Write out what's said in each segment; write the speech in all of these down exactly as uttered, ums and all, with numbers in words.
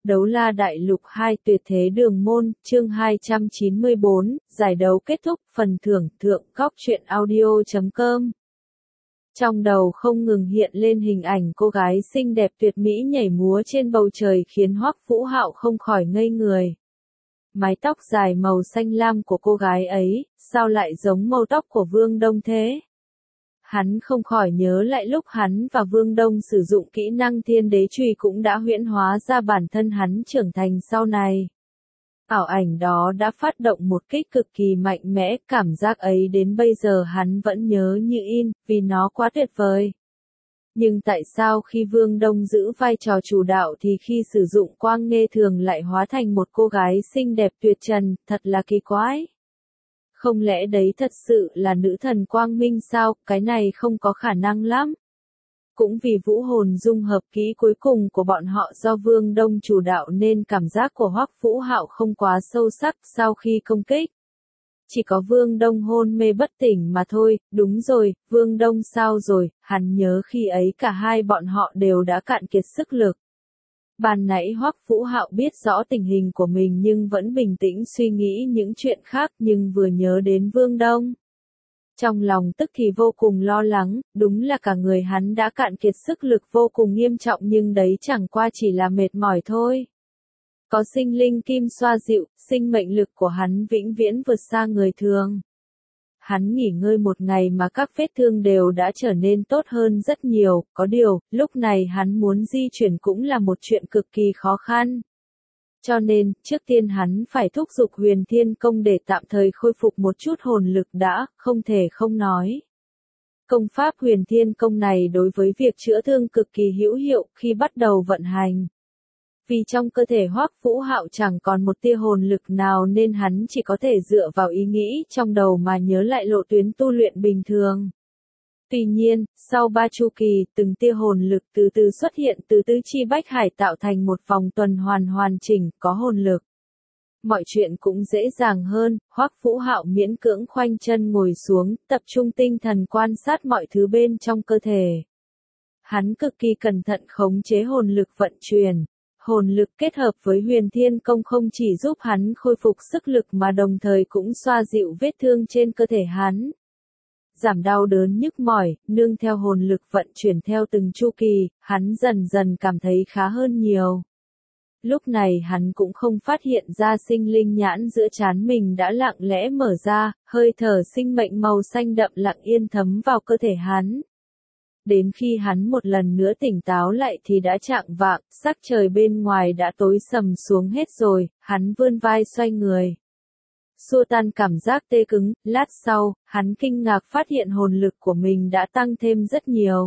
Đấu la đại lục hai tuyệt thế đường môn, chương hai trăm chín mươi bốn, giải đấu kết thúc, phần thưởng, thượng góc truyện audio chấm com. Trong đầu không ngừng hiện lên hình ảnh cô gái xinh đẹp tuyệt mỹ nhảy múa trên bầu trời khiến Hoắc Vũ Hạo không khỏi ngây người. Mái tóc dài màu xanh lam của cô gái ấy, sao lại giống màu tóc của Vương Đông thế? Hắn không khỏi nhớ lại lúc hắn và Vương Đông sử dụng kỹ năng Thiên Đế Chùy cũng đã huyễn hóa ra bản thân hắn trưởng thành sau này. Ảo ảnh đó đã phát động một kích cực kỳ mạnh mẽ, cảm giác ấy đến bây giờ hắn vẫn nhớ như in, vì nó quá tuyệt vời. Nhưng tại sao khi Vương Đông giữ vai trò chủ đạo thì khi sử dụng quang nghê thường lại hóa thành một cô gái xinh đẹp tuyệt trần, thật là kỳ quái. Không lẽ đấy thật sự là nữ thần quang minh sao, cái này không có khả năng lắm. Cũng vì vũ hồn dung hợp kỹ cuối cùng của bọn họ do Vương Đông chủ đạo nên cảm giác của Hoắc Vũ Hạo không quá sâu sắc sau khi công kích. Chỉ có Vương Đông hôn mê bất tỉnh mà thôi, đúng rồi, Vương Đông sao rồi, hắn nhớ khi ấy cả hai bọn họ đều đã cạn kiệt sức lực. Ban nãy Hoắc Vũ Hạo biết rõ tình hình của mình nhưng vẫn bình tĩnh suy nghĩ những chuyện khác nhưng vừa nhớ đến Vương Đông. Trong lòng tức thì vô cùng lo lắng, đúng là cả người hắn đã cạn kiệt sức lực vô cùng nghiêm trọng nhưng đấy chẳng qua chỉ là mệt mỏi thôi. Có sinh linh kim xoa dịu, sinh mệnh lực của hắn vĩnh viễn vượt xa người thường. Hắn nghỉ ngơi một ngày mà các vết thương đều đã trở nên tốt hơn rất nhiều, có điều, lúc này hắn muốn di chuyển cũng là một chuyện cực kỳ khó khăn. Cho nên, trước tiên hắn phải thúc giục Huyền Thiên Công để tạm thời khôi phục một chút hồn lực đã, không thể không nói. Công pháp Huyền Thiên Công này đối với việc chữa thương cực kỳ hữu hiệu khi bắt đầu vận hành. Vì trong cơ thể Hoắc Vũ Hạo chẳng còn một tia hồn lực nào nên hắn chỉ có thể dựa vào ý nghĩ trong đầu mà nhớ lại lộ tuyến tu luyện bình thường. Tuy nhiên, sau ba chu kỳ, từng tia hồn lực từ từ xuất hiện từ tứ chi bách hải tạo thành một vòng tuần hoàn hoàn chỉnh, có hồn lực. Mọi chuyện cũng dễ dàng hơn, Hoắc Vũ Hạo miễn cưỡng khoanh chân ngồi xuống, tập trung tinh thần quan sát mọi thứ bên trong cơ thể. Hắn cực kỳ cẩn thận khống chế hồn lực vận chuyển. Hồn lực kết hợp với Huyền Thiên Công không chỉ giúp hắn khôi phục sức lực mà đồng thời cũng xoa dịu vết thương trên cơ thể hắn. Giảm đau đớn nhức mỏi, nương theo hồn lực vận chuyển theo từng chu kỳ, hắn dần dần cảm thấy khá hơn nhiều. Lúc này hắn cũng không phát hiện ra sinh linh nhãn giữa trán mình đã lặng lẽ mở ra, hơi thở sinh mệnh màu xanh đậm lặng yên thấm vào cơ thể hắn. Đến khi hắn một lần nữa tỉnh táo lại thì đã chạng vạng, sắc trời bên ngoài đã tối sầm xuống hết rồi, hắn vươn vai xoay người. Xua tan cảm giác tê cứng, lát sau, hắn kinh ngạc phát hiện hồn lực của mình đã tăng thêm rất nhiều.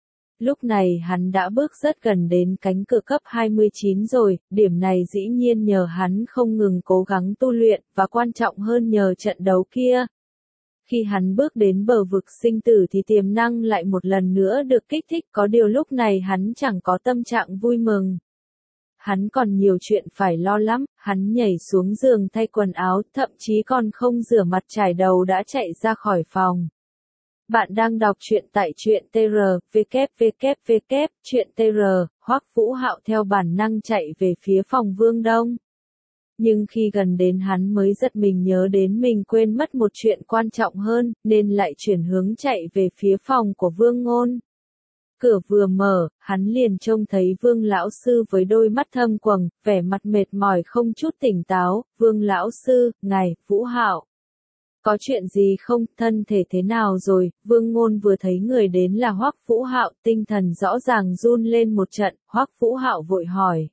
Lúc này hắn đã bước rất gần đến cánh cửa cấp hai mươi chín rồi, điểm này dĩ nhiên nhờ hắn không ngừng cố gắng tu luyện, và quan trọng hơn nhờ trận đấu kia. Khi hắn bước đến bờ vực sinh tử thì tiềm năng lại một lần nữa được kích thích, có điều lúc này hắn chẳng có tâm trạng vui mừng. Hắn còn nhiều chuyện phải lo lắm, hắn nhảy xuống giường thay quần áo, thậm chí còn không rửa mặt trải đầu đã chạy ra khỏi phòng. Bạn đang đọc truyện tại truyện tê rờ, vê vê vê vê, truyện tê rờ, Hoắc Vũ Hạo theo bản năng chạy về phía phòng Vương Đông. Nhưng khi gần đến hắn mới giật mình nhớ đến mình quên mất một chuyện quan trọng hơn, nên lại chuyển hướng chạy về phía phòng của Vương Ngôn. Cửa vừa mở, hắn liền trông thấy Vương lão sư với đôi mắt thâm quầng, vẻ mặt mệt mỏi không chút tỉnh táo. Vương lão sư, ngài, Vũ Hạo. Có chuyện gì không, thân thể thế nào rồi? Vương Ngôn vừa thấy người đến là Hoắc Vũ Hạo, tinh thần rõ ràng run lên một trận. Hoắc Vũ Hạo vội hỏi.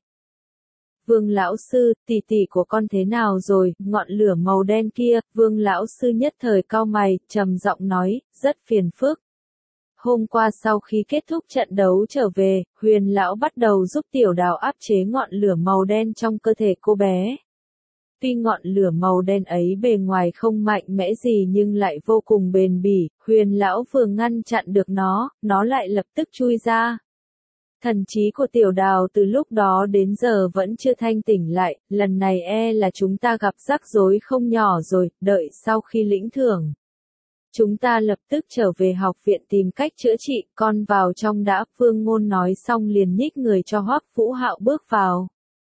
Vương lão sư, tỷ tỷ của con thế nào rồi? Ngọn lửa màu đen kia. Vương lão sư nhất thời cau mày, trầm giọng nói, rất phiền phức. Hôm qua sau khi kết thúc trận đấu trở về, Huyền lão bắt đầu giúp Tiểu Đào áp chế ngọn lửa màu đen trong cơ thể cô bé. Tuy ngọn lửa màu đen ấy bề ngoài không mạnh mẽ gì nhưng lại vô cùng bền bỉ, Huyền lão vừa ngăn chặn được nó, nó lại lập tức chui ra. Thần trí của Tiểu Đào từ lúc đó đến giờ vẫn chưa thanh tỉnh lại, lần này e là chúng ta gặp rắc rối không nhỏ rồi, đợi sau khi lĩnh thưởng. Chúng ta lập tức trở về học viện tìm cách chữa trị, con vào trong đã. Vương Ngôn nói xong liền nhích người cho Hoắc Vũ Hạo bước vào.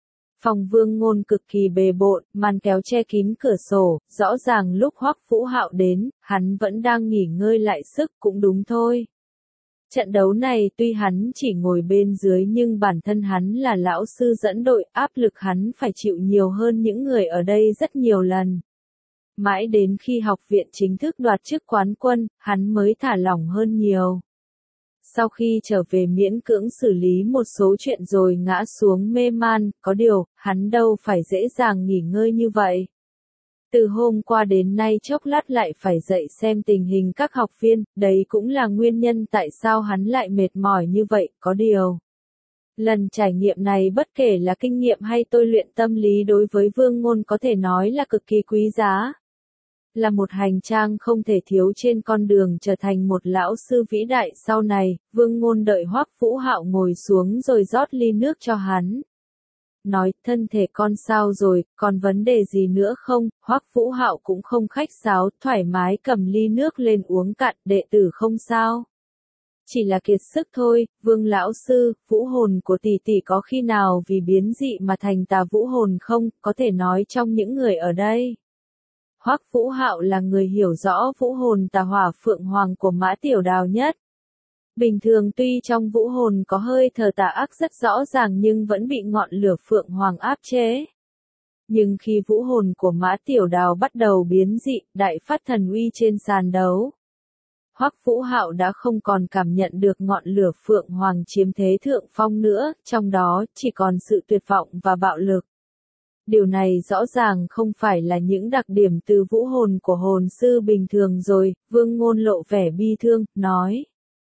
Phòng Vương Ngôn cực kỳ bề bộn, màn kéo che kín cửa sổ, rõ ràng lúc Hoắc Vũ Hạo đến, hắn vẫn đang nghỉ ngơi lại sức, cũng đúng thôi. Trận đấu này tuy hắn chỉ ngồi bên dưới nhưng bản thân hắn là lão sư dẫn đội, áp lực hắn phải chịu nhiều hơn những người ở đây rất nhiều lần. Mãi đến khi học viện chính thức đoạt chức quán quân, hắn mới thả lỏng hơn nhiều. Sau khi trở về miễn cưỡng xử lý một số chuyện rồi ngã xuống mê man, có điều, hắn đâu phải dễ dàng nghỉ ngơi như vậy. Từ hôm qua đến nay chốc lát lại phải dậy xem tình hình các học viên, đấy cũng là nguyên nhân tại sao hắn lại mệt mỏi như vậy, có điều. Lần trải nghiệm này bất kể là kinh nghiệm hay tôi luyện tâm lý đối với Vương Ngôn có thể nói là cực kỳ quý giá. Là một hành trang không thể thiếu trên con đường trở thành một lão sư vĩ đại sau này, Vương Ngôn đợi Hoắc Vũ Hạo ngồi xuống rồi rót ly nước cho hắn. Nói, thân thể con sao rồi, còn vấn đề gì nữa không? Hoắc Vũ Hạo cũng không khách sáo, thoải mái cầm ly nước lên uống cạn, đệ tử không sao. Chỉ là kiệt sức thôi, Vương lão sư, vũ hồn của tỷ tỷ có khi nào vì biến dị mà thành tà vũ hồn không, có thể nói trong những người ở đây. Hoắc Vũ Hạo là người hiểu rõ vũ hồn tà hỏa phượng hoàng của Mã Tiểu Đào nhất. Bình thường tuy trong vũ hồn có hơi thờ tà ác rất rõ ràng nhưng vẫn bị ngọn lửa phượng hoàng áp chế. Nhưng khi vũ hồn của Mã Tiểu Đào bắt đầu biến dị, đại phát thần uy trên sàn đấu. Hoắc Vũ Hạo đã không còn cảm nhận được ngọn lửa phượng hoàng chiếm thế thượng phong nữa, trong đó chỉ còn sự tuyệt vọng và bạo lực. Điều này rõ ràng không phải là những đặc điểm từ vũ hồn của hồn sư bình thường rồi, Vương Ngôn lộ vẻ bi thương, nói.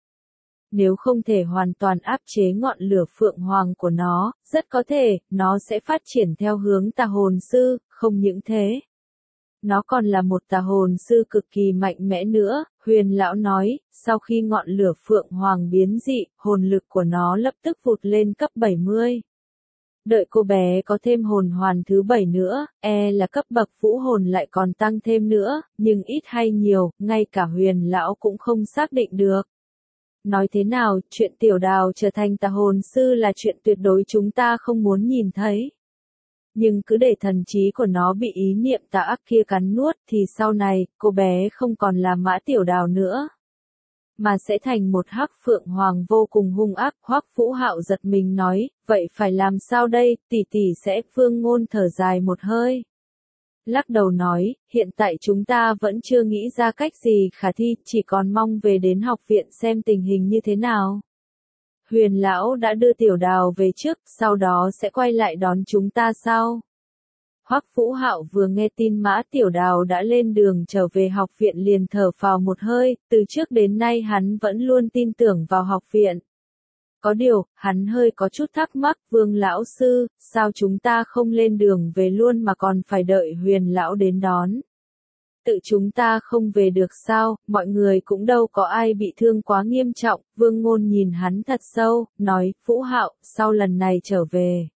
Nếu không thể hoàn toàn áp chế ngọn lửa phượng hoàng của nó, rất có thể, nó sẽ phát triển theo hướng tà hồn sư, không những thế. Nó còn là một tà hồn sư cực kỳ mạnh mẽ nữa, Huyền lão nói, sau khi ngọn lửa phượng hoàng biến dị, hồn lực của nó lập tức vụt lên cấp bảy mươi. Đợi cô bé có thêm hồn hoàn thứ bảy nữa, e là cấp bậc vũ hồn lại còn tăng thêm nữa, nhưng ít hay nhiều, ngay cả Huyền lão cũng không xác định được. Nói thế nào, chuyện Tiểu Đào trở thành tà hồn sư là chuyện tuyệt đối chúng ta không muốn nhìn thấy. Nhưng cứ để thần trí của nó bị ý niệm tà ác kia cắn nuốt thì sau này, cô bé không còn là Mã Tiểu Đào nữa. Mà sẽ thành một hắc phượng hoàng vô cùng hung ác. Hoắc Vũ Hạo giật mình nói, vậy phải làm sao đây, tỷ tỷ sẽ. Vương Ngôn thở dài một hơi. Lắc đầu nói, hiện tại chúng ta vẫn chưa nghĩ ra cách gì khả thi, chỉ còn mong về đến học viện xem tình hình như thế nào. Huyền lão đã đưa Tiểu Đào về trước, sau đó sẽ quay lại đón chúng ta sau. Hoắc Vũ Hạo vừa nghe tin Mã Tiểu Đào đã lên đường trở về học viện liền thở phào một hơi, từ trước đến nay hắn vẫn luôn tin tưởng vào học viện. Có điều, hắn hơi có chút thắc mắc, Vương lão sư, sao chúng ta không lên đường về luôn mà còn phải đợi Huyền lão đến đón? Tự chúng ta không về được sao, mọi người cũng đâu có ai bị thương quá nghiêm trọng. Vương Ngôn nhìn hắn thật sâu, nói, Vũ Hạo, sau lần này trở về.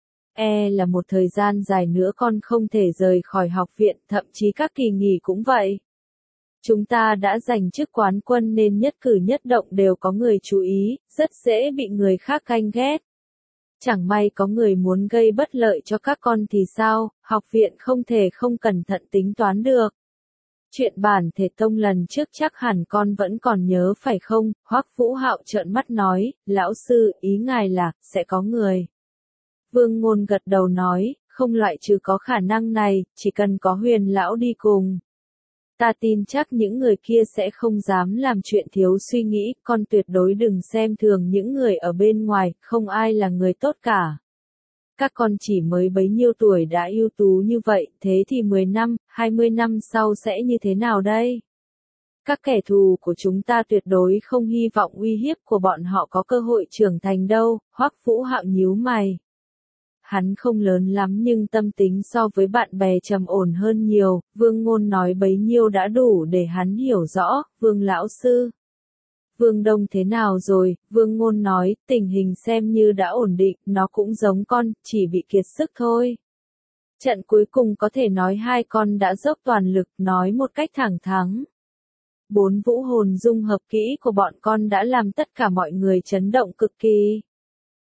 E là một thời gian dài nữa con không thể rời khỏi học viện, thậm chí các kỳ nghỉ cũng vậy. Chúng ta đã giành chức quán quân nên nhất cử nhất động đều có người chú ý, rất dễ bị người khác ganh ghét. Chẳng may có người muốn gây bất lợi cho các con thì sao, học viện không thể không cẩn thận tính toán được. Chuyện bản thể tông lần trước chắc hẳn con vẫn còn nhớ phải không? Hoắc Vũ Hạo trợn mắt nói, lão sư, ý ngài là, sẽ có người. Vương Ngôn gật đầu nói, không loại trừ có khả năng này, chỉ cần có Huyền lão đi cùng. Ta tin chắc những người kia sẽ không dám làm chuyện thiếu suy nghĩ, con tuyệt đối đừng xem thường những người ở bên ngoài, không ai là người tốt cả. Các con chỉ mới bấy nhiêu tuổi đã ưu tú như vậy, thế thì mười năm, hai mươi năm sau sẽ như thế nào đây? Các kẻ thù của chúng ta tuyệt đối không hy vọng uy hiếp của bọn họ có cơ hội trưởng thành đâu. Hoắc Vũ Hạo nhíu mày. Hắn không lớn lắm nhưng tâm tính so với bạn bè trầm ổn hơn nhiều, Vương Ngôn nói bấy nhiêu đã đủ để hắn hiểu rõ. Vương lão sư. Vương Đông thế nào rồi? Vương Ngôn nói, tình hình xem như đã ổn định, nó cũng giống con, chỉ bị kiệt sức thôi. Trận cuối cùng có thể nói hai con đã dốc toàn lực, nói một cách thẳng thắn. Bốn vũ hồn dung hợp kỹ của bọn con đã làm tất cả mọi người chấn động cực kỳ.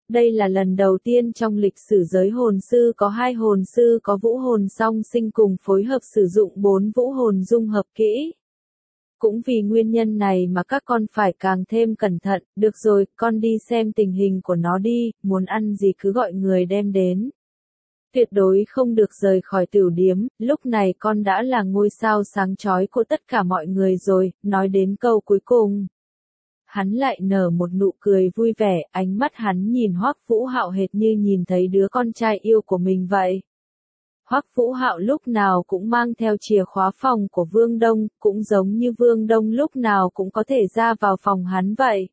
Đây là lần đầu tiên trong lịch sử giới hồn sư có hai hồn sư có vũ hồn song sinh cùng phối hợp sử dụng bốn vũ hồn dung hợp kỹ. Cũng vì nguyên nhân này mà các con phải càng thêm cẩn thận, được rồi, con đi xem tình hình của nó đi, muốn ăn gì cứ gọi người đem đến. Tuyệt đối không được rời khỏi tiểu điếm, lúc này con đã là ngôi sao sáng chói của tất cả mọi người rồi, nói đến câu cuối cùng. Hắn lại nở một nụ cười vui vẻ, ánh mắt hắn nhìn Hoắc Vũ Hạo hệt như nhìn thấy đứa con trai yêu của mình vậy. Hoắc Vũ Hạo lúc nào cũng mang theo chìa khóa phòng của Vương Đông, cũng giống như Vương Đông lúc nào cũng có thể ra vào phòng hắn vậy.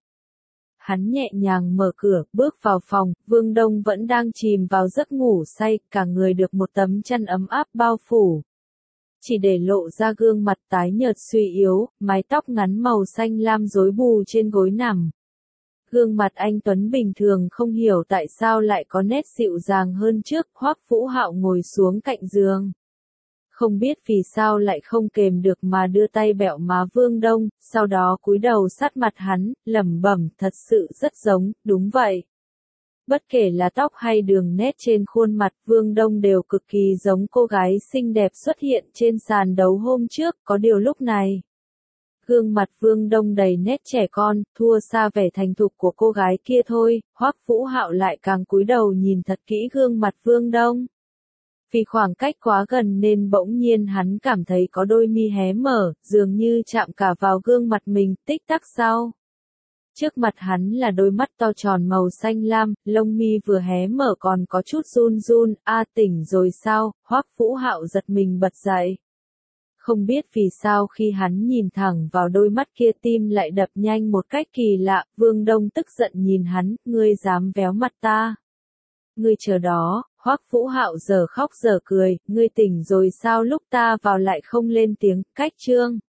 Hắn nhẹ nhàng mở cửa, bước vào phòng, Vương Đông vẫn đang chìm vào giấc ngủ say, cả người được một tấm chăn ấm áp bao phủ. Chỉ để lộ ra gương mặt tái nhợt suy yếu, mái tóc ngắn màu xanh lam rối bù trên gối nằm. Gương mặt anh Tuấn bình thường không hiểu tại sao lại có nét dịu dàng hơn trước, Hoắc Vũ Hạo ngồi xuống cạnh giường. Không biết vì sao lại không kềm được mà đưa tay bẹo má Vương Đông, sau đó cúi đầu sát mặt hắn, lẩm bẩm, thật sự rất giống, đúng vậy. Bất kể là tóc hay đường nét trên khuôn mặt Vương Đông đều cực kỳ giống cô gái xinh đẹp xuất hiện trên sàn đấu hôm trước, có điều lúc này. Gương mặt Vương Đông đầy nét trẻ con, thua xa vẻ thành thục của cô gái kia thôi, Hoắc Vũ Hạo lại càng cúi đầu nhìn thật kỹ gương mặt Vương Đông. Vì khoảng cách quá gần nên bỗng nhiên hắn cảm thấy có đôi mi hé mở, dường như chạm cả vào gương mặt mình, tích tắc sau. Trước mặt hắn là đôi mắt to tròn màu xanh lam, lông mi vừa hé mở còn có chút run run, a tỉnh rồi sao, Hoắc Vũ Hạo giật mình bật dậy. Không biết vì sao khi hắn nhìn thẳng vào đôi mắt kia tim lại đập nhanh một cách kỳ lạ, Vương Đông tức giận nhìn hắn, ngươi dám véo mặt ta. Ngươi chờ đó, Hoắc Vũ Hạo giờ khóc giờ cười, ngươi tỉnh rồi sao lúc ta vào lại không lên tiếng, cách trương.